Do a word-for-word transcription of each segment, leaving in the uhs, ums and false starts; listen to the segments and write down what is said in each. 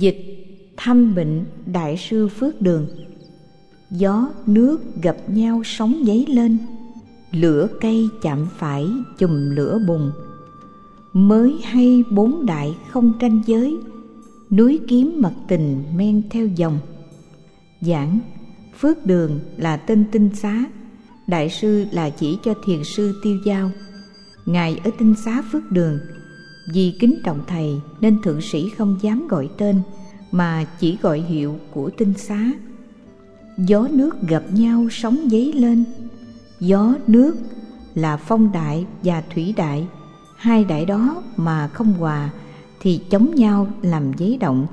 Dịch thăm bệnh Đại sư Phước Đường. Gió nước gặp nhau sóng dấy lên, lửa cây chạm phải chùm lửa bùng. Mới hay bốn đại không tranh giới, núi kiếm mật tình men theo dòng. Giảng Phước Đường là tên tinh xá, đại sư là chỉ cho thiền sư Tiêu Dao. Ngài ở tinh xá Phước Đường, vì kính trọng thầy nên thượng sĩ không dám gọi tên mà chỉ gọi hiệu của tinh xá. Gió nước gặp nhau sóng dấy lên. Gió nước là phong đại và thủy đại, hai đại đó mà không hòa thì chống nhau làm giấy động,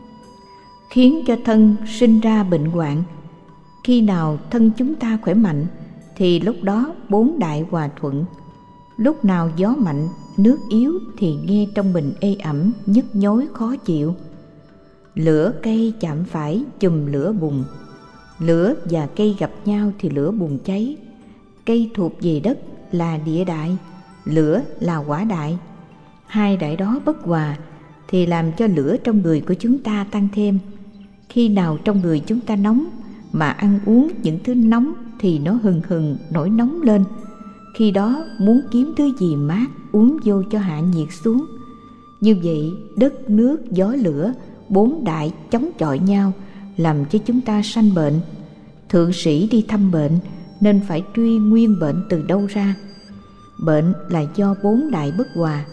khiến cho thân sinh ra bệnh hoạn. Khi nào thân chúng ta khỏe mạnh thì lúc đó bốn đại hòa thuận. Lúc nào gió mạnh, nước yếu thì nghe trong mình ê ẩm, nhức nhối khó chịu. Lửa cây chạm phải chùm lửa bùng. Lửa và cây gặp nhau thì lửa bùng cháy. Cây thuộc về đất là địa đại, lửa là hỏa đại. Hai đại đó bất hòa thì làm cho lửa trong người của chúng ta tăng thêm. Khi nào trong người chúng ta nóng mà ăn uống những thứ nóng thì nó hừng hừng nổi nóng lên. Khi đó muốn kiếm thứ gì mát uống vô cho hạ nhiệt xuống. Như vậy đất, nước, gió, lửa, bốn đại chống chọi nhau, làm cho chúng ta sanh bệnh. Thượng sĩ đi thăm bệnh nên phải truy nguyên bệnh từ đâu ra. Bệnh là do bốn đại bất hòa.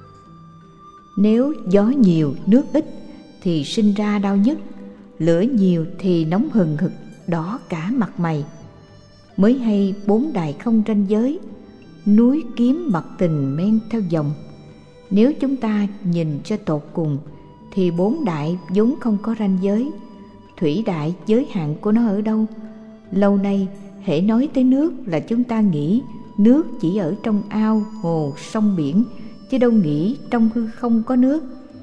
Nếu gió nhiều, nước ít thì sinh ra đau nhức, lửa nhiều thì nóng hừng hực, đỏ cả mặt mày. Mới hay bốn đại không ranh giới, núi kiếm mật tình men theo dòng. Nếu chúng ta nhìn cho tột cùng thì bốn đại vốn không có ranh giới. Thủy đại giới hạn của nó ở đâu? Lâu nay hễ nói tới nước là chúng ta nghĩ nước chỉ ở trong ao, hồ, sông, biển, chứ đâu nghĩ trong hư không có nước.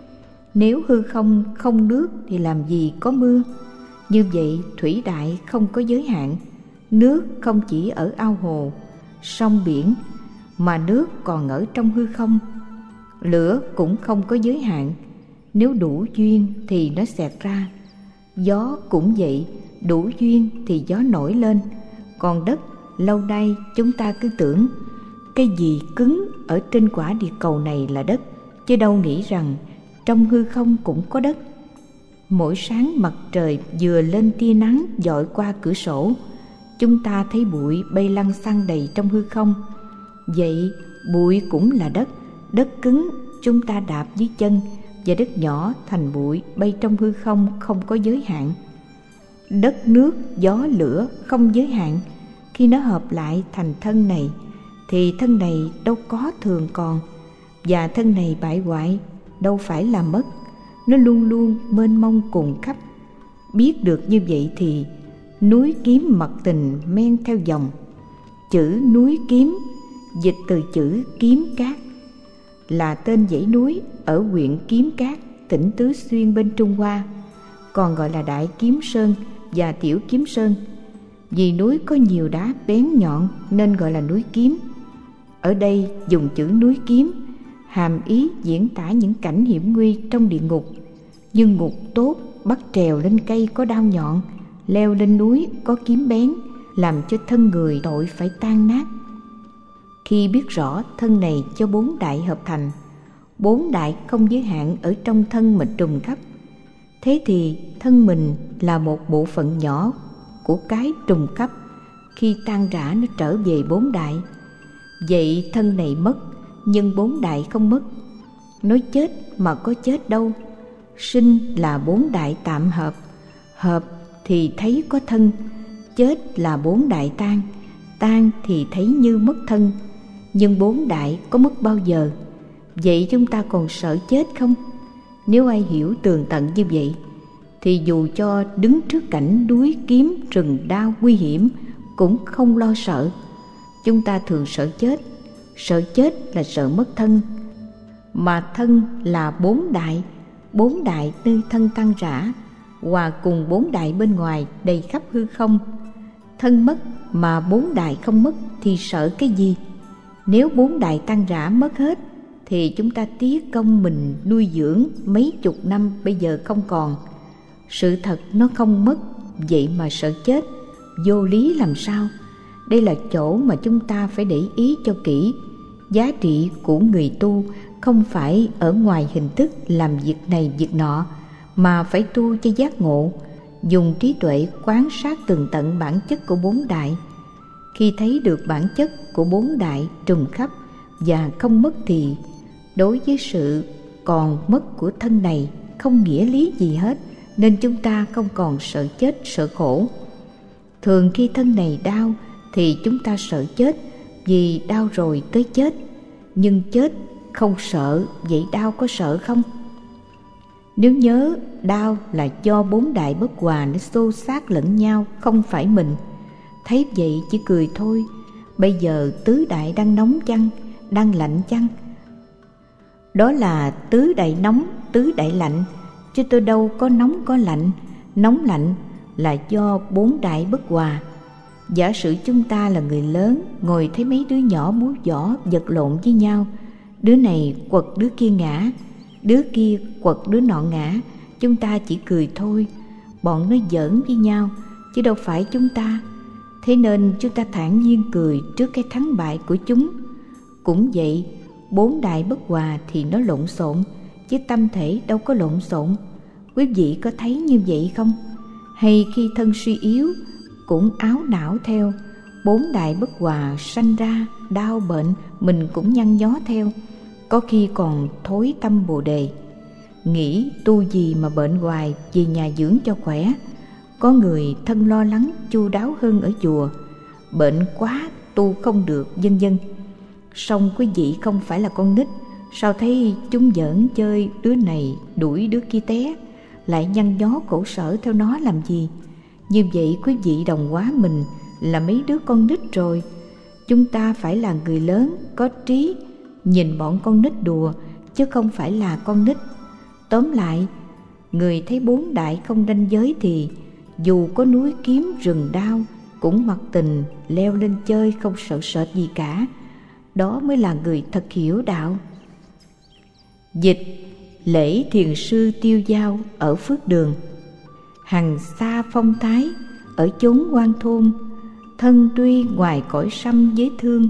Nếu hư không không nước thì làm gì có mưa? Như vậy thủy đại không có giới hạn. Nước không chỉ ở ao hồ, sông, biển, mà nước còn ở trong hư không. Lửa cũng không có giới hạn. Nếu đủ duyên thì nó xẹt ra. Gió cũng vậy, đủ duyên thì gió nổi lên. Còn đất, lâu nay chúng ta cứ tưởng cái gì cứng ở trên quả địa cầu này là đất, chứ đâu nghĩ rằng trong hư không cũng có đất. Mỗi sáng mặt trời vừa lên tia nắng dọi qua cửa sổ, chúng ta thấy bụi bay lăn xăng đầy trong hư không. Vậy bụi cũng là đất. Đất cứng chúng ta đạp dưới chân, và đất nhỏ thành bụi bay trong hư không không có giới hạn. Đất, nước, gió, lửa không giới hạn. Khi nó hợp lại thành thân này thì thân này đâu có thường còn, và thân này bại hoại đâu phải là mất. Nó luôn luôn mênh mông cùng khắp. Biết được như vậy thì núi kiếm mật tình men theo dòng. Chữ núi kiếm dịch từ chữ kiếm cát, là tên dãy núi ở huyện Kiếm Cát, tỉnh Tứ Xuyên bên Trung Hoa, còn gọi là Đại Kiếm Sơn và Tiểu Kiếm Sơn. Vì núi có nhiều đá bén nhọn nên gọi là núi kiếm. Ở đây dùng chữ núi kiếm hàm ý diễn tả những cảnh hiểm nguy trong địa ngục. Như ngục tốt bắt trèo lên cây có đao nhọn, leo lên núi có kiếm bén, làm cho thân người tội phải tan nát. Khi biết rõ thân này cho bốn đại hợp thành, bốn đại không giới hạn ở trong thân mà trùm khắp, thế thì thân mình là một bộ phận nhỏ của cái trùm khắp. Khi tan rã nó trở về bốn đại. Vậy thân này mất, nhưng bốn đại không mất. Nói chết mà có chết đâu. Sinh là bốn đại tạm hợp, hợp thì thấy có thân. Chết là bốn đại tan, tan thì thấy như mất thân. Nhưng bốn đại có mất bao giờ? Vậy chúng ta còn sợ chết không? Nếu ai hiểu tường tận như vậy thì dù cho đứng trước cảnh núi kiếm rừng đao nguy hiểm cũng không lo sợ. Chúng ta thường sợ chết. Sợ chết là sợ mất thân. Mà thân là bốn đại. Bốn đại nơi thân tan rã, hòa cùng bốn đại bên ngoài đầy khắp hư không. Thân mất mà bốn đại không mất thì sợ cái gì? Nếu bốn đại tan rã mất hết thì chúng ta tiếc công mình nuôi dưỡng mấy chục năm bây giờ không còn. Sự thật nó không mất, vậy mà sợ chết, vô lý làm sao? Đây là chỗ mà chúng ta phải để ý cho kỹ. Giá trị của người tu không phải ở ngoài hình thức làm việc này việc nọ, mà phải tu cho giác ngộ, dùng trí tuệ quán sát tường tận bản chất của bốn đại. Khi thấy được bản chất của bốn đại trùm khắp và không mất thì đối với sự còn mất của thân này không nghĩa lý gì hết, nên chúng ta không còn sợ chết sợ khổ. Thường khi thân này đau thì chúng ta sợ chết, vì đau rồi tới chết. Nhưng chết không sợ, vậy đau có sợ không? Nếu nhớ đau là do bốn đại bất hòa nó xô xát lẫn nhau, không phải mình. Thấy vậy chỉ cười thôi. Bây giờ tứ đại đang nóng chăng, đang lạnh chăng? Đó là tứ đại nóng, tứ đại lạnh, chứ tôi đâu có nóng có lạnh. Nóng lạnh là do bốn đại bất hòa. Giả sử chúng ta là người lớn, ngồi thấy mấy đứa nhỏ múa võ vật lộn với nhau, đứa này quật đứa kia ngã, đứa kia quật đứa nọ ngã, chúng ta chỉ cười thôi. Bọn nó giỡn với nhau, chứ đâu phải chúng ta. Thế nên chúng ta thản nhiên cười trước cái thắng bại của chúng. Cũng vậy, bốn đại bất hòa thì nó lộn xộn, chứ tâm thể đâu có lộn xộn. Quý vị có thấy như vậy không? Hay khi thân suy yếu cũng áo não theo, bốn đại bất hòa sanh ra đau bệnh, mình cũng nhăn nhó theo, có khi còn thối tâm bồ đề. Nghĩ tu gì mà bệnh hoài, về nhà dưỡng cho khỏe. Có người thân lo lắng chu đáo hơn ở chùa, bệnh quá tu không được, vân vân. Song quý vị không phải là con nít, sao thấy chúng giỡn chơi, đứa này đuổi đứa kia té, lại nhăn nhó khổ sở theo nó làm gì? Như vậy quý vị đồng hóa mình là mấy đứa con nít rồi. Chúng ta phải là người lớn có trí, nhìn bọn con nít đùa, chứ không phải là con nít. Tóm lại, người thấy bốn đại không ranh giới thì dù có núi kiếm rừng đao cũng mặc tình leo lên chơi, không sợ sệt gì cả. Đó mới là người thật hiểu đạo. Dịch lễ thiền sư Tiêu Dao ở Phước Đường. Hằng xa phong thái ở chốn hoang thôn, thân tuy ngoài cõi sâm với thương,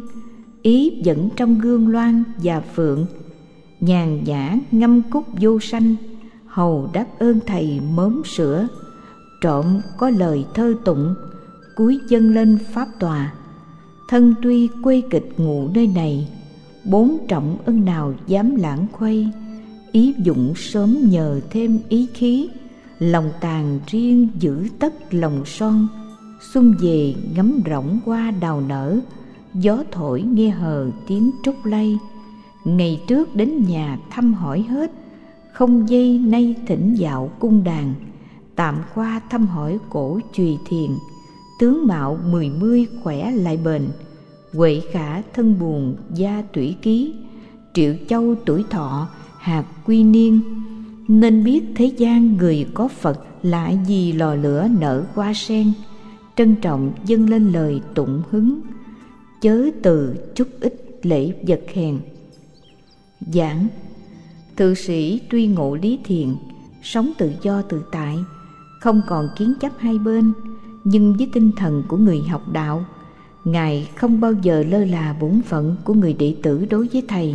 ý vẫn trong gương loan và phượng. Nhàn nhã ngâm cúc vô sanh, hầu đáp ơn thầy mớm sữa. Trộm có lời thơ tụng, cúi dâng lên pháp tòa. Thân tuy quê kịch ngụ nơi này, bốn trọng ân nào dám lãng khuây. Ý dụng sớm nhờ thêm ý khí, lòng tàn riêng giữ tất lòng son. Xuân về ngắm rộng hoa đào nở, gió thổi nghe hờ tiếng trúc lay. Ngày trước đến nhà thăm hỏi hết, không dây nay thỉnh dạo cung đàn. Tạm qua thăm hỏi cổ chùy thiền, tướng mạo mười mươi khỏe lại bền. Huệ khả thân buồn gia tủy ký, triệu châu tuổi thọ hạt quy niên. Nên biết thế gian người có Phật, lạ gì lò lửa nở hoa sen. Trân trọng dâng lên lời tụng hứng, chớ từ chút ít lễ vật hèn. Giảng: Thượng sĩ tuy ngộ lý thiền, sống tự do tự tại, không còn kiến chấp hai bên, nhưng với tinh thần của người học đạo, Ngài không bao giờ lơ là bổn phận của người đệ tử đối với Thầy.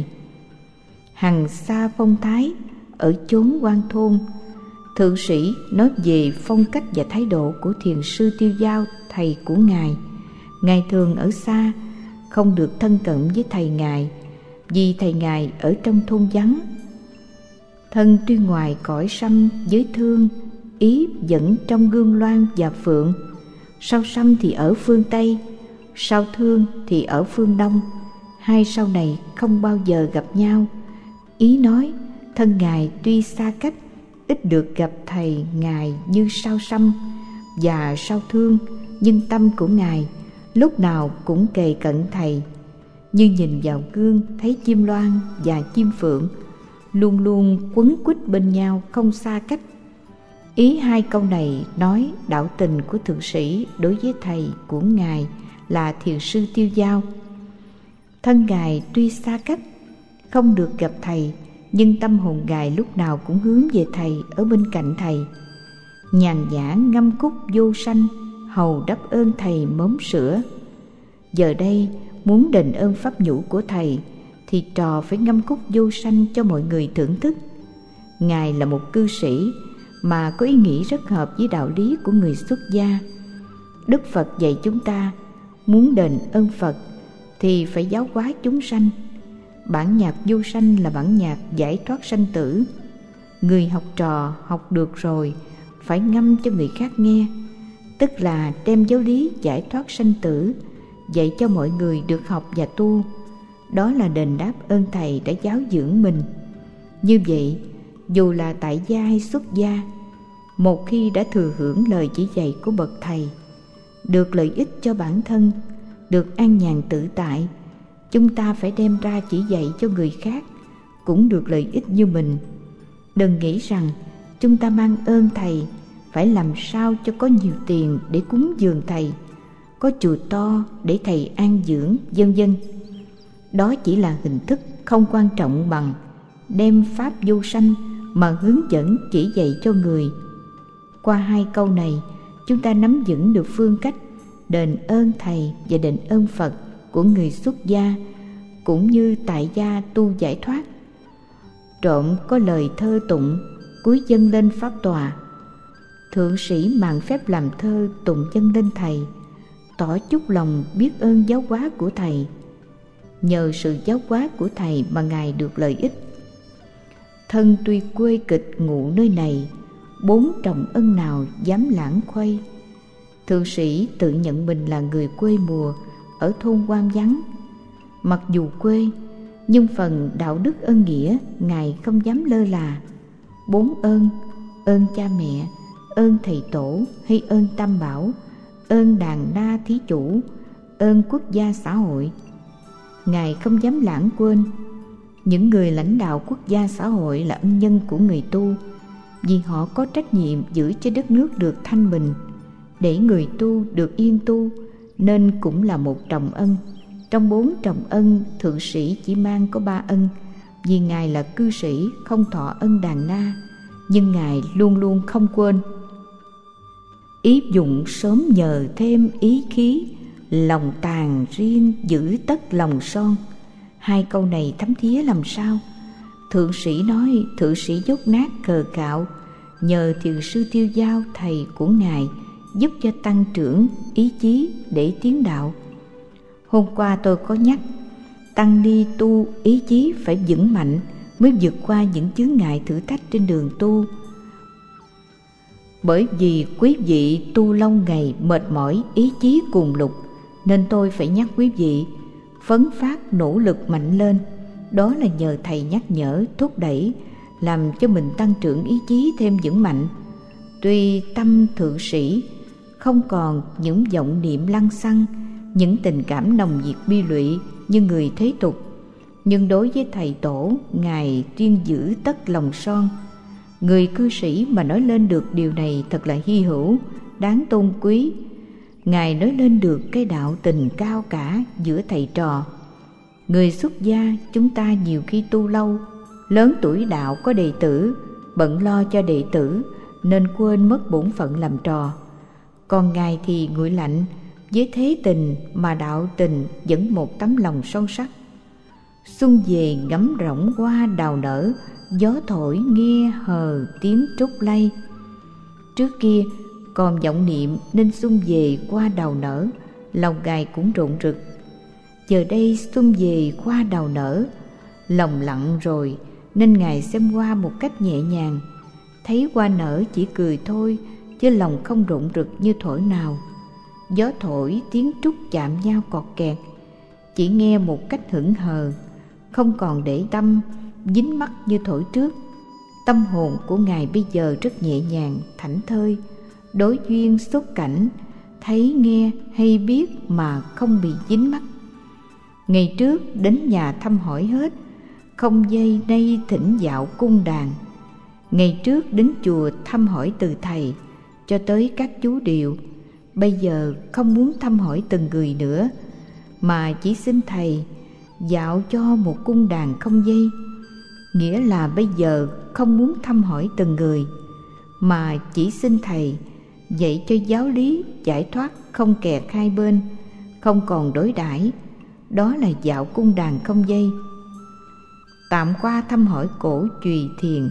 Hằng xa phong thái ở chốn hoang thôn, thượng sĩ nói về phong cách và thái độ của thiền sư Tiêu Dao, thầy của Ngài. Ngài thường ở xa, không được thân cận với thầy Ngài, vì thầy Ngài ở trong thôn vắng. Thân tuy ngoài cõi sâm với thương, ý vẫn trong gương loan và phượng. Sao sâm thì ở phương Tây, sao thương thì ở phương Đông. Hai sao này không bao giờ gặp nhau. Ý nói thân Ngài tuy xa cách, ít được gặp thầy Ngài như sao sâm và sao thương, nhưng tâm của Ngài lúc nào cũng kề cận thầy. Như nhìn vào gương thấy chim loan và chim phượng, luôn luôn quấn quýt bên nhau, không xa cách. Ý hai câu này nói đạo tình của thượng sĩ đối với thầy của Ngài là thiền sư Tiêu Dao. Thân Ngài tuy xa cách, không được gặp thầy, nhưng tâm hồn Ngài lúc nào cũng hướng về thầy, ở bên cạnh thầy. Nhàn nhã ngâm cúc vô sanh, hầu đáp ơn thầy mớm sữa. Giờ đây muốn đền ơn pháp nhũ của thầy thì trò phải ngâm cúc vô sanh cho mọi người thưởng thức. Ngài là một cư sĩ mà có ý nghĩ rất hợp với đạo lý của người xuất gia. Đức Phật dạy chúng ta muốn đền ơn Phật thì phải giáo hóa chúng sanh. Bản nhạc vô sanh là bản nhạc giải thoát sanh tử. Người học trò học được rồi phải ngâm cho người khác nghe, tức là đem giáo lý giải thoát sanh tử dạy cho mọi người được học và tu. Đó là đền đáp ơn thầy đã giáo dưỡng mình. Như vậy, dù là tại gia hay xuất gia, một khi đã thừa hưởng lời chỉ dạy của bậc thầy, được lợi ích cho bản thân, được an nhàn tự tại, chúng ta phải đem ra chỉ dạy cho người khác cũng được lợi ích như mình. Đừng nghĩ rằng chúng ta mang ơn thầy phải làm sao cho có nhiều tiền để cúng dường thầy, có chùa to để thầy an dưỡng, vân vân. Đó chỉ là hình thức không quan trọng bằng đem pháp vô sanh mà hướng dẫn chỉ dạy cho người. Qua hai câu này, chúng ta nắm vững được phương cách đền ơn thầy và đền ơn Phật của người xuất gia, cũng như tại gia tu giải thoát. Trộm có lời thơ tụng cúi dâng lên pháp tòa. Thượng sĩ mạn phép làm thơ tụng dâng lên thầy, tỏ chút lòng biết ơn giáo hóa của thầy. Nhờ sự giáo hóa của thầy mà Ngài được lợi ích. Thân tuy quê kịch ngụ nơi này, bốn trọng ân nào dám lãng khuây. Thượng sĩ tự nhận mình là người quê mùa ở thôn hoang vắng. Mặc dù quê, nhưng phần đạo đức ơn nghĩa Ngài không dám lơ là. Bốn ơn: ơn cha mẹ, ơn thầy tổ hay ơn tam bảo, ơn đàn na thí chủ, ơn quốc gia xã hội. Ngài không dám lãng quên. Những người lãnh đạo quốc gia xã hội là ân nhân của người tu, vì họ có trách nhiệm giữ cho đất nước được thanh bình, để người tu được yên tu, nên cũng là một trọng ân. Trong bốn trọng ân, thượng sĩ chỉ mang có ba ân, vì Ngài là cư sĩ không thọ ân đàn na, nhưng Ngài luôn luôn không quên. Ý dụng sớm nhờ thêm ý khí, lòng tàn riêng giữ tất lòng son. Hai câu này thấm thía làm sao? Thượng sĩ nói thượng sĩ dốt nát cờ cạo, nhờ thiền sư Tiêu Giao thầy của Ngài giúp cho tăng trưởng ý chí để tiến đạo. Hôm qua tôi có nhắc, tăng ni tu ý chí phải vững mạnh mới vượt qua những chướng ngại thử thách trên đường tu. Bởi vì quý vị tu lâu ngày mệt mỏi ý chí cuồng lục, nên tôi phải nhắc quý vị phấn phát nỗ lực mạnh lên. Đó là nhờ thầy nhắc nhở, thúc đẩy, làm cho mình tăng trưởng ý chí thêm vững mạnh. Tuy tâm thượng sĩ không còn những vọng niệm lăng xăng, những tình cảm nồng nhiệt bi lụy như người thế tục, nhưng đối với thầy tổ, Ngài riêng giữ tất lòng son. Người cư sĩ mà nói lên được điều này thật là hy hữu, đáng tôn quý. Ngài nói lên được cái đạo tình cao cả giữa thầy trò. Người xuất gia chúng ta nhiều khi tu lâu, lớn tuổi đạo có đệ tử, bận lo cho đệ tử nên quên mất bổn phận làm trò. Còn Ngài thì nguội lạnh, với thế tình mà đạo tình vẫn một tấm lòng son sắt. Xuân về ngắm rỗng hoa đào nở, gió thổi nghe hờ tiếng trúc lay. Trước kia còn vọng niệm nên xuân về hoa đào nở, lòng Ngài cũng rộn rực. Giờ đây xuân về hoa đào nở, lòng lặng rồi nên Ngài xem hoa một cách nhẹ nhàng. Thấy hoa nở chỉ cười thôi, chứ lòng không rộn rực như thuở nào. Gió thổi tiếng trúc chạm nhau cọt kẹt, chỉ nghe một cách hững hờ, không còn để tâm dính mắc như thổi trước. Tâm hồn của Ngài bây giờ rất nhẹ nhàng, thảnh thơi, đối duyên xuất cảnh, thấy nghe hay biết mà không bị dính mắc. Ngày trước đến nhà thăm hỏi hết, không dây nay thỉnh dạo cung đàn. Ngày trước đến chùa thăm hỏi từ thầy cho tới các chú điều, bây giờ không muốn thăm hỏi từng người nữa, mà chỉ xin thầy dạo cho một cung đàn không dây, nghĩa là bây giờ không muốn thăm hỏi từng người, mà chỉ xin thầy dạy cho giáo lý giải thoát không kẹt hai bên, không còn đối đãi. Đó là dạo cung đàn không dây. Tạm qua thăm hỏi cổ Chùy Thiền.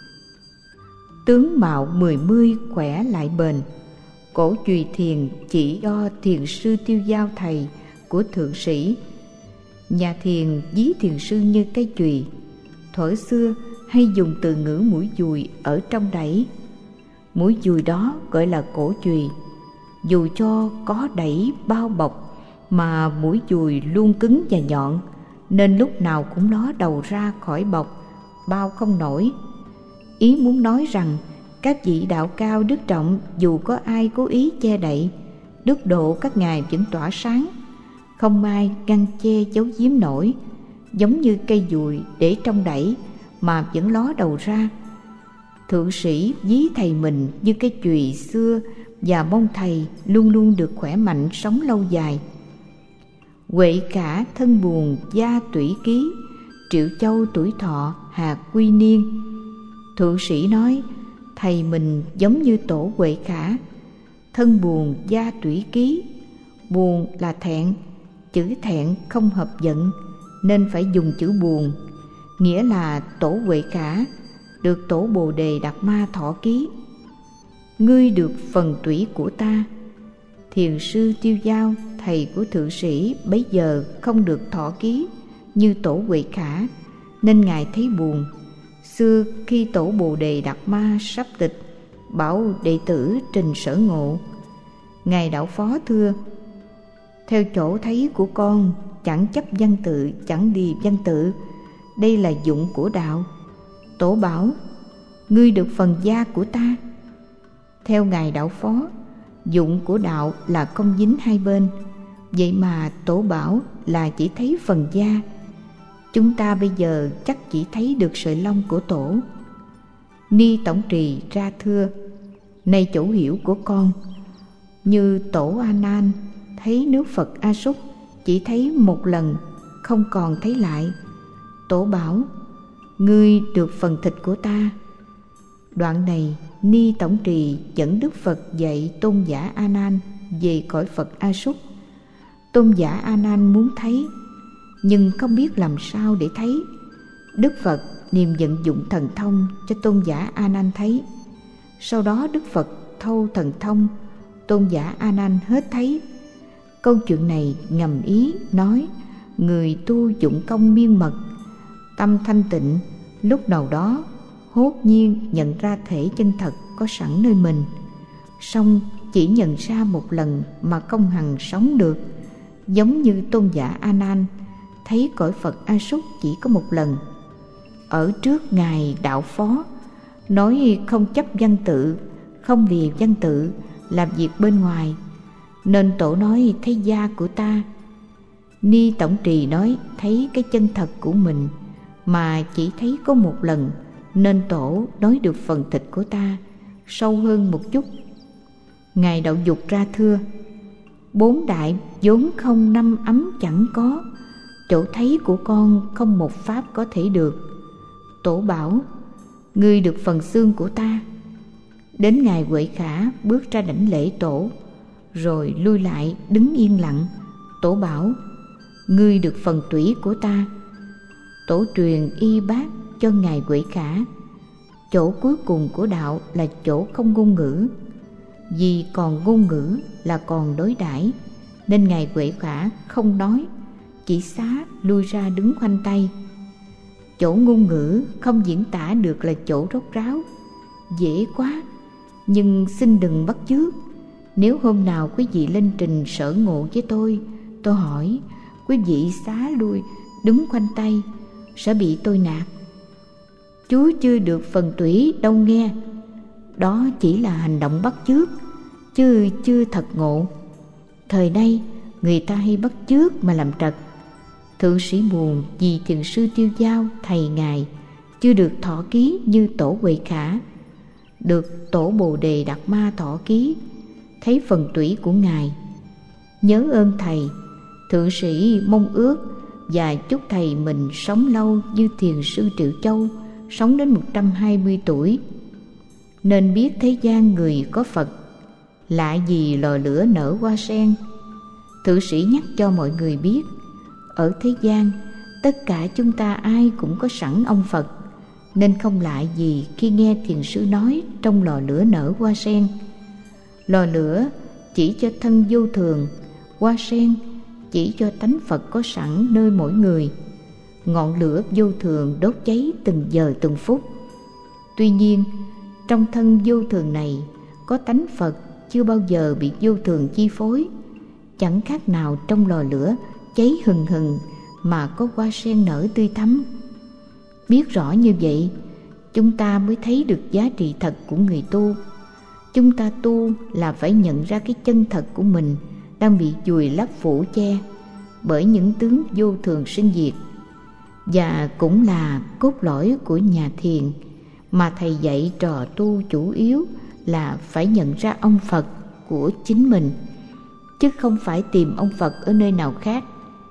Tướng mạo mười mươi khỏe lại bền. Cổ Chùy Thiền chỉ do thiền sư Tiêu Giao thầy của thượng sĩ. Nhà thiền ví thiền sư như cây chùy. Thuở xưa hay dùng từ ngữ mũi dùi ở trong đẩy. Mũi dùi đó gọi là cổ chùy. Dù cho có đẩy bao bọc mà mũi dùi luôn cứng và nhọn, nên lúc nào cũng ló đầu ra khỏi bọc, bao không nổi. Ý muốn nói rằng các vị đạo cao đức trọng, dù có ai cố ý che đậy, đức độ các ngài vẫn tỏa sáng, không ai ngăn che giấu giếm nổi, giống như cây dùi để trong đẩy mà vẫn ló đầu ra. Thượng sĩ ví thầy mình như cây chùy xưa và mong thầy luôn luôn được khỏe mạnh, sống lâu dài. Huệ Khả thân buồn gia tủy ký, Triệu Châu tuổi thọ hạt quy niên. Thượng sĩ nói thầy mình giống như tổ Huệ Khả, thân buồn gia tủy ký. Buồn là thẹn, chữ thẹn không hợp giận nên phải dùng chữ buồn, nghĩa là tổ Huệ Khả được tổ Bồ Đề Đạt Ma thọ ký. Ngươi được phần tủy của ta. Thiền sư Tiêu Giao thầy của thượng sĩ bấy giờ không được thọ ký như tổ Huệ Khả, nên ngài thấy buồn. Xưa khi tổ Bồ Đề Đạt Ma sắp tịch, bảo đệ tử trình Sở Ngộ: ngài đạo phó thưa, theo chỗ thấy của con, chẳng chấp văn tự, chẳng đi văn tự, đây là dụng của đạo. Tổ bảo: ngươi được phần gia của ta. Theo ngài đạo phó, dụng của đạo là không dính hai bên, vậy mà tổ bảo là chỉ thấy phần da. Chúng ta bây giờ chắc chỉ thấy được sợi lông của tổ. Ni Tổng Trì ra thưa: này chỗ hiểu của con, như tổ A Nan thấy nước Phật A Súc chỉ thấy một lần, không còn thấy lại. Tổ bảo: ngươi được phần thịt của ta. Đoạn này Ni Tổng Trì dẫn Đức Phật dạy tôn giả A Nan về cõi Phật A Súc. Tôn giả A Nan muốn thấy, nhưng không biết làm sao để thấy. Đức Phật niềm vận dụng thần thông cho tôn giả A Nan thấy. Sau đó Đức Phật thâu thần thông, tôn giả A Nan hết thấy. Câu chuyện này ngầm ý nói người tu dụng công miên mật, tâm thanh tịnh, lúc nào đó hốt nhiên nhận ra thể chân thật có sẵn nơi mình, song chỉ nhận ra một lần mà không hằng sống được. Giống như tôn giả A Nan thấy cõi Phật A Súc chỉ có một lần. Ở trước ngài đạo phó nói không chấp văn tự, không lìa văn tự, làm việc bên ngoài, nên tổ nói thấy da của ta. Ni Tổng Trì nói thấy cái chân thật của mình mà chỉ thấy có một lần, nên tổ nói được phần thịt của ta sâu hơn một chút. Ngài Đạo Dục ra thưa: bốn đại vốn không, năm ấm chẳng có, chỗ thấy của con không một pháp có thể được. Tổ bảo: ngươi được phần xương của ta. Đến ngài Huệ Khả bước ra đảnh lễ tổ, rồi lui lại đứng yên lặng. Tổ bảo: ngươi được phần tủy của ta. Tổ truyền y bát cho ngài Huệ Khả. Chỗ cuối cùng của đạo là chỗ không ngôn ngữ, vì còn ngôn ngữ là còn đối đãi, nên ngài Huệ Khả không nói, chỉ xá lui ra đứng khoanh tay. Chỗ ngôn ngữ không diễn tả được là chỗ rốt ráo, dễ quá, nhưng xin đừng bắt chước. Nếu hôm nào quý vị lên trình Sở Ngộ với tôi, tôi hỏi quý vị xá lui đứng khoanh tay, sẽ bị tôi nạt. Chú chưa được phần tủy đâu nghe. Đó chỉ là hành động bắt chước, chứ chưa thật ngộ. Thời nay người ta hay bắt chước mà làm trật. Thượng sĩ buồn vì thiền sư Tiêu Giao thầy ngài chưa được thọ ký như tổ Huệ Khả, được tổ Bồ Đề Đạt Ma thọ ký, thấy phần tủy của ngài. Nhớ ơn thầy, thượng sĩ mong ước và chúc thầy mình sống lâu như thiền sư Triệu Châu, sống đến một trăm hai mươi tuổi. Nên biết thế gian người có Phật, lạ gì lò lửa nở hoa sen. Thượng sĩ nhắc cho mọi người biết, ở thế gian tất cả chúng ta ai cũng có sẵn ông Phật, nên không lạ gì khi nghe thiền sư nói trong lò lửa nở hoa sen. Lò lửa chỉ cho thân vô thường, hoa sen chỉ cho tánh Phật có sẵn nơi mỗi người. Ngọn lửa vô thường đốt cháy từng giờ từng phút. Tuy nhiên, trong thân vô thường này có tánh Phật chưa bao giờ bị vô thường chi phối, chẳng khác nào trong lò lửa cháy hừng hừng mà có hoa sen nở tươi thắm. Biết rõ như vậy, chúng ta mới thấy được giá trị thật của người tu. Chúng ta tu là phải nhận ra cái chân thật của mình đang bị vùi lấp phủ che bởi những tướng vô thường sinh diệt, và cũng là cốt lõi của nhà thiền mà thầy dạy trò tu chủ yếu là phải nhận ra ông Phật của chính mình, chứ không phải tìm ông Phật ở nơi nào khác.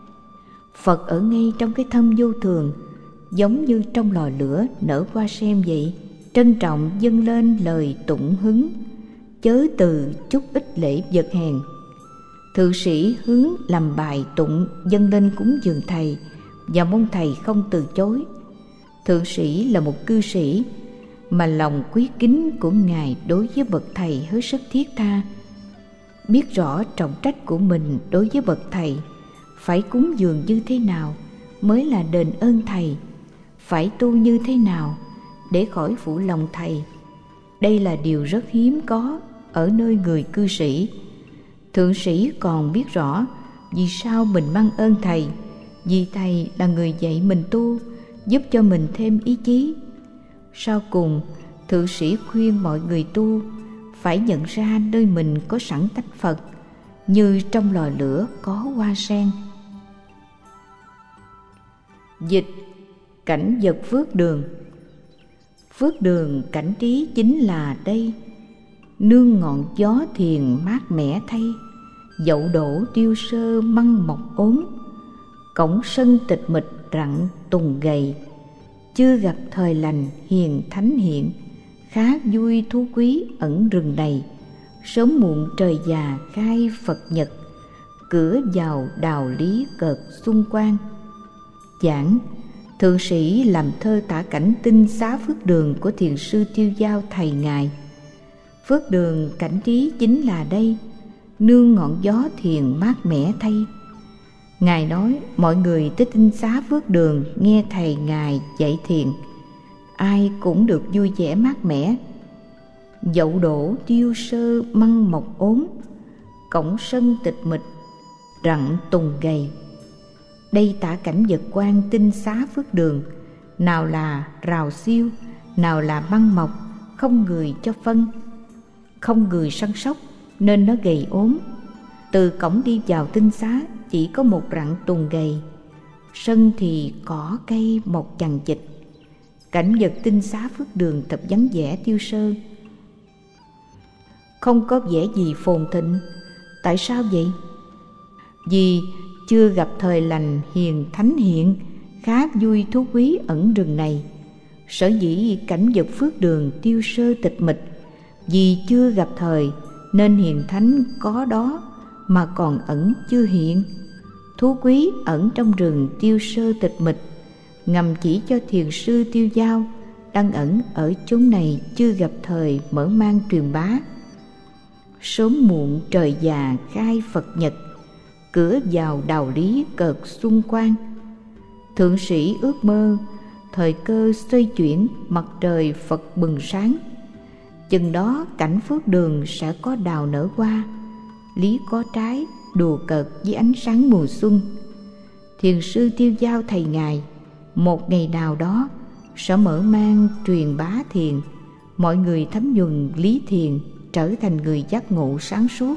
Phật ở ngay trong cái thâm vô thường, giống như trong lò lửa nở hoa sen vậy. Trân trọng dâng lên lời tụng hứng, chớ từ chút ít lễ vật hèn. Thượng sĩ hứng làm bài tụng dâng lên cúng dường thầy, và mong thầy không từ chối. Thượng sĩ là một cư sĩ, mà lòng quý kính của ngài đối với bậc thầy hết sức thiết tha. Biết rõ trọng trách của mình đối với bậc thầy, phải cúng dường như thế nào mới là đền ơn thầy, phải tu như thế nào để khỏi phụ lòng thầy. Đây là điều rất hiếm có ở nơi người cư sĩ. Thượng sĩ còn biết rõ vì sao mình mang ơn thầy, vì thầy là người dạy mình tu, giúp cho mình thêm ý chí. Sau cùng, thượng sĩ khuyên mọi người tu phải nhận ra nơi mình có sẵn tánh Phật, như trong lò lửa có hoa sen. Dịch cảnh vật phước đường. Phước đường cảnh trí chính là đây, nương ngọn gió thiền mát mẻ thay, dậu đổ tiêu sơ măng mọc ốm, cổng sân tịch mịch rặng tùng gầy, chưa gặp thời lành hiền thánh hiện, khá vui thú quý ẩn rừng này, sớm muộn trời già khai Phật nhật, cửa vào đào lý cợt xung quanh. Giảng thượng sĩ làm thơ tả cảnh tinh xá phước đường của thiền sư Tiêu Dao thầy ngài. Phước đường cảnh trí chính là đây, nương ngọn gió thiền mát mẻ thay. Ngài nói mọi người tới tinh xá phước đường nghe thầy ngài dạy thiền, ai cũng được vui vẻ mát mẻ. Dậu đổ tiêu sơ măng mọc ốm, cổng sân tịch mịch rặng tùng gầy. Đây tả cảnh vật quan tinh xá phước đường, nào là rào siêu, nào là măng mọc, không người cho phân, không người săn sóc nên nó gầy ốm. Từ cổng đi vào tinh xá chỉ có một rặng tùng gầy, sân thì cỏ cây mọc chằng chịt. Cảnh vật tinh xá phước đường thật vắng vẻ tiêu sơ, không có vẻ gì phồn thịnh. Tại sao vậy? Vì chưa gặp thời lành hiền thánh hiện, khá vui thú quý ẩn rừng này. Sở dĩ cảnh vật phước đường tiêu sơ tịch mịch, vì chưa gặp thời nên hiền thánh có đó mà còn ẩn chưa hiện. Thú quý ẩn trong rừng tiêu sơ tịch mịch, ngầm chỉ cho thiền sư Tiêu Dao đang ẩn ở chốn này chưa gặp thời mở mang truyền bá. Sớm muộn trời già khai Phật nhật, cửa vào đào lý cợt xuân quang. Thượng sĩ ước mơ thời cơ xoay chuyển, mặt trời Phật bừng sáng. Chừng đó cảnh phước đường sẽ có đào nở hoa, lý có trái, đùa cợt với ánh sáng mùa xuân. Thiền sư Tiêu Dao thầy ngài một ngày nào đó sẽ mở mang truyền bá thiền, mọi người thấm nhuần lý thiền, trở thành người giác ngộ sáng suốt.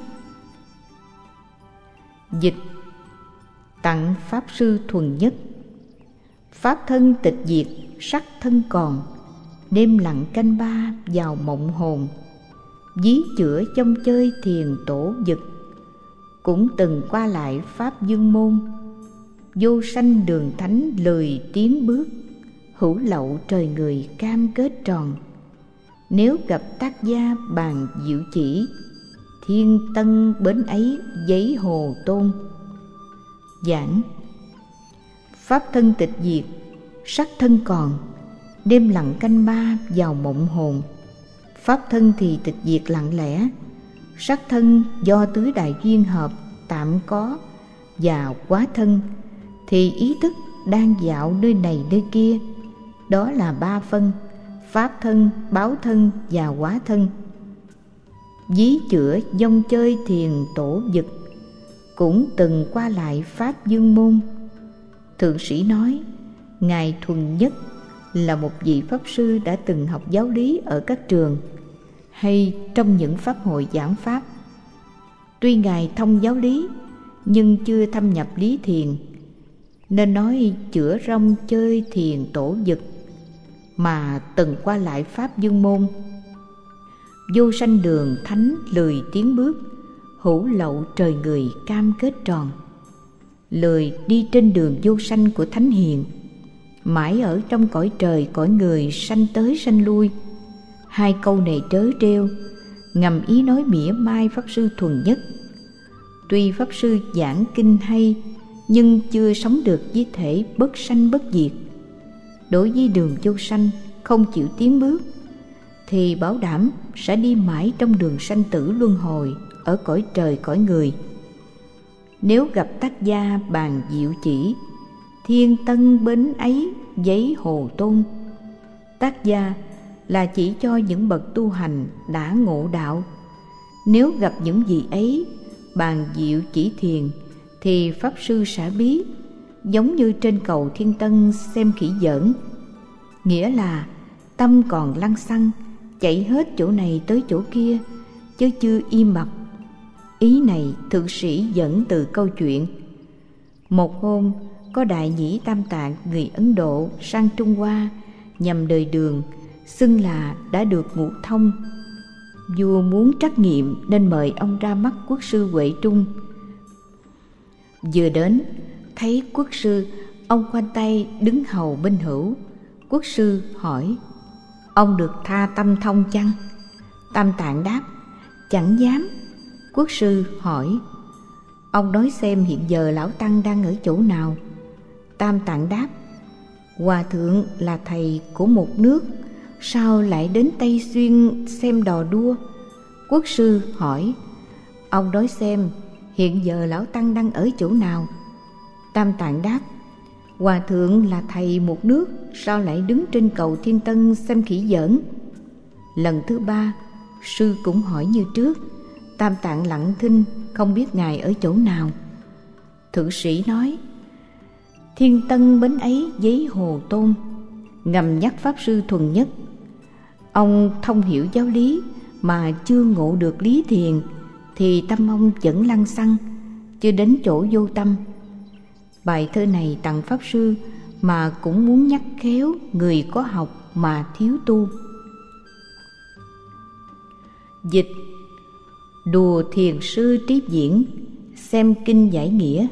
Dịch tặng Pháp Sư Thuần Nhất. Pháp thân tịch diệt, sắc thân còn, đêm lặng canh ba vào mộng hồn. Ví chữa trong chơi thiền tổ dực, cũng từng qua lại Pháp Dương môn. Vô sanh đường thánh lười tiến bước, hữu lậu trời người cam kết tròn. Nếu gặp tác gia bàn diệu chỉ, thiên tân bến ấy giấy hồ tôn. Giảng: pháp thân tịch diệt, sắc thân còn, đêm lặng canh ba vào mộng hồn. Pháp thân thì tịch diệt lặng lẽ, sắc thân do tứ đại duyên hợp tạm có, và quá thân thì ý thức đang dạo nơi này nơi kia. Đó là ba phân: pháp thân, báo thân và hóa thân. Ví chữa dông chơi thiền tổ dực, cũng từng qua lại pháp dương môn. Thượng sĩ nói, Ngài Thuần Nhất là một vị pháp sư đã từng học giáo lý ở các trường hay trong những pháp hội giảng pháp. Tuy Ngài thông giáo lý nhưng chưa thâm nhập lý thiền, nên nói chữa rong chơi thiền tổ dực, mà từng qua lại pháp dương môn. Vô sanh đường thánh lười tiến bước, hữu lậu trời người cam kết tròn. Lười đi trên đường vô sanh của thánh hiền, mãi ở trong cõi trời cõi người sanh tới sanh lui. Hai câu này trớ trêu, ngầm ý nói mỉa mai Pháp Sư Thuần Nhất. Tuy Pháp Sư giảng kinh hay, nhưng chưa sống được với thể bất sanh bất diệt. Đối với đường vô sanh không chịu tiến bước, thì bảo đảm sẽ đi mãi trong đường sanh tử luân hồi ở cõi trời cõi người. Nếu gặp tác gia bàn diệu chỉ, thiên tân bến ấy giấy hồ tôn. Tác gia là chỉ cho những bậc tu hành đã ngộ đạo. Nếu gặp những vị ấy bàn diệu chỉ thiền, thì Pháp Sư sẽ biết, giống như trên cầu Thiên Tân xem khỉ giỡn. Nghĩa là tâm còn lăng xăng, chạy hết chỗ này tới chỗ kia, chứ chưa im bặt. Ý này thượng sĩ dẫn từ câu chuyện. Một hôm, có Đại Nhĩ Tam Tạng người Ấn Độ sang Trung Hoa nhằm đời Đường, xưng là đã được ngũ thông. Vua muốn trắc nghiệm nên mời ông ra mắt quốc sư Huệ Trung. Vừa đến, thấy quốc sư, ông khoanh tay đứng hầu bên hữu. Quốc sư hỏi, ông được tha tâm thông chăng? Tam Tạng đáp, chẳng dám. Quốc sư hỏi, ông nói xem hiện giờ lão tăng đang ở chỗ nào? Tam Tạng đáp, hòa thượng là thầy của một nước, sao lại đến Tây Xuyên xem đò đua? Quốc sư hỏi, ông nói xem hiện giờ lão tăng đang ở chỗ nào? Tam Tạng đáp, hòa thượng là thầy một nước, sao lại đứng trên cầu Thiên Tân xem khỉ giỡn? Lần thứ ba, sư cũng hỏi như trước. Tam Tạng lặng thinh, không biết ngài ở chỗ nào. Thượng sĩ nói, Thiên Tân bến ấy giấy hồ tôn, ngầm nhắc Pháp Sư Thuần Nhất. Ông thông hiểu giáo lý mà chưa ngộ được lý thiền, thì tâm ông vẫn lăng xăng, chưa đến chỗ vô tâm. Bài thơ này tặng Pháp Sư mà cũng muốn nhắc khéo người có học mà thiếu tu. Dịch: đùa thiền sư Trí Diễn, xem kinh giải nghĩa.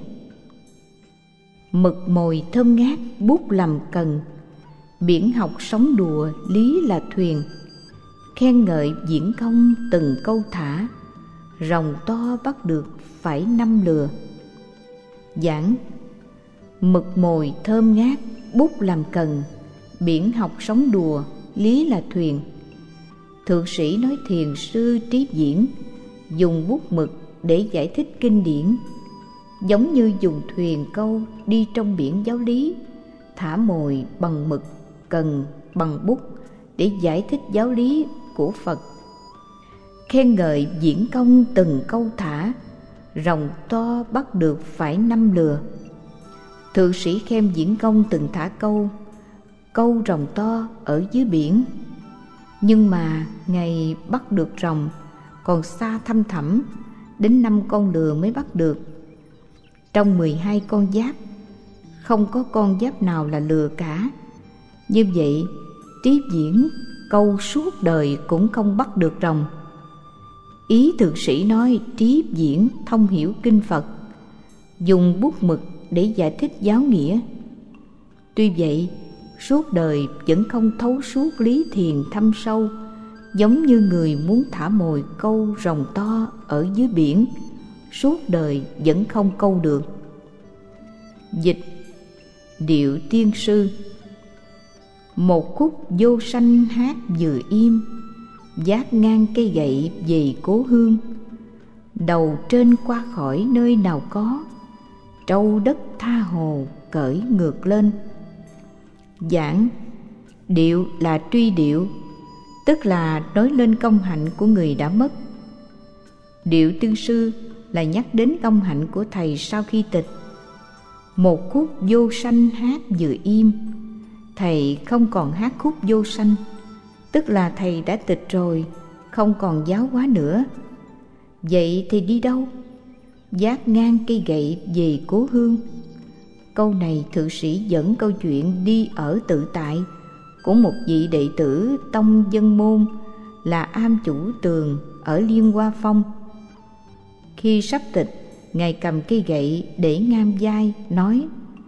Mực mồi thơm ngát bút làm cần, biển học sống đùa lý là thuyền. Khen ngợi diễn công từng câu thả, rồng to bắt được phải năm lừa. Giảng: mực mồi thơm ngát bút làm cần, biển học sống đùa lý là thuyền. Thượng sĩ nói thiền sư Trí Diễn dùng bút mực để giải thích kinh điển, giống như dùng thuyền câu đi trong biển giáo lý, thả mồi bằng mực, cần bằng bút để giải thích giáo lý của Phật. Khen ngợi diễn công từng câu thả, rồng to bắt được phải năm lừa. Thượng sĩ khen diễn công từng thả câu, câu rồng to ở dưới biển. Nhưng mà ngày bắt được rồng còn xa thăm thẳm, đến năm con lừa mới bắt được. Trong mười hai con giáp, không có con giáp nào là lừa cả. Như vậy, Trí Diễn câu suốt đời cũng không bắt được rồng. Ý thượng sĩ nói Trí Diễn thông hiểu kinh Phật, dùng bút mực để giải thích giáo nghĩa. Tuy vậy, suốt đời vẫn không thấu suốt lý thiền thâm sâu, giống như người muốn thả mồi câu rồng to ở dưới biển, suốt đời vẫn không câu được. Dịch Điệu Tiên Sư. Một khúc vô sanh hát vừa im, vác ngang cây gậy về cố hương. Đầu trên qua khỏi nơi nào có, trâu đất tha hồ cởi ngược lên. Giảng điệu là truy điệu, tức là nói lên công hạnh của người đã mất. Điệu Tiên Sư là nhắc đến công hạnh của thầy sau khi tịch. Một khúc vô sanh hát vừa im, thầy không còn hát khúc vô sanh, tức là thầy đã tịch rồi, không còn giáo hóa nữa. Vậy thì đi đâu? Vác ngang cây gậy về cố hương. Câu này thượng sĩ dẫn câu chuyện đi ở tự tại của một vị đệ tử tông Dân Môn là Am Chủ Tường ở Liên Hoa Phong. Khi sắp tịch, ngài cầm cây gậy để ngang vai, nói: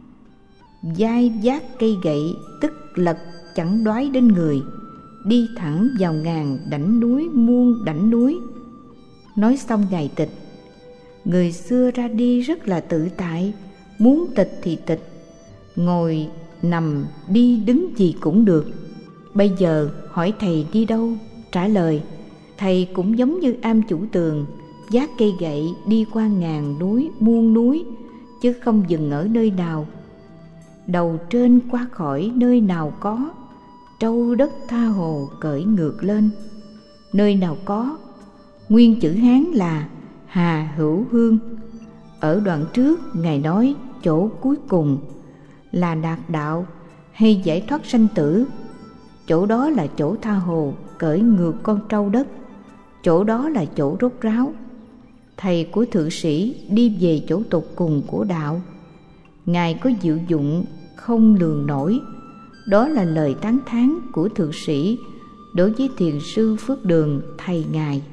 vai vác cây gậy tức lật chẳng đoái đến người, đi thẳng vào ngàn đảnh núi muôn đảnh núi. Nói xong ngài tịch. Người xưa ra đi rất là tự tại, muốn tịch thì tịch, ngồi nằm đi đứng gì cũng được. Bây giờ hỏi thầy đi đâu? Trả lời thầy cũng giống như Am Chủ Tường, vác cây gậy đi qua ngàn núi muôn núi, chứ không dừng ở nơi nào. Đầu trên qua khỏi nơi nào có, trâu đất tha hồ cởi ngược lên. Nơi nào có, nguyên chữ Hán là Hà Hữu Hương. Ở đoạn trước ngài nói chỗ cuối cùng là đạt đạo hay giải thoát sanh tử. Chỗ đó là chỗ tha hồ cởi ngược con trâu đất, chỗ đó là chỗ rốt ráo. Thầy của thượng sĩ đi về chỗ tột cùng của đạo. Ngài có diệu dụng không lường nổi. Đó là lời tán thán của thượng sĩ đối với thiền sư Phước Đường, thầy ngài.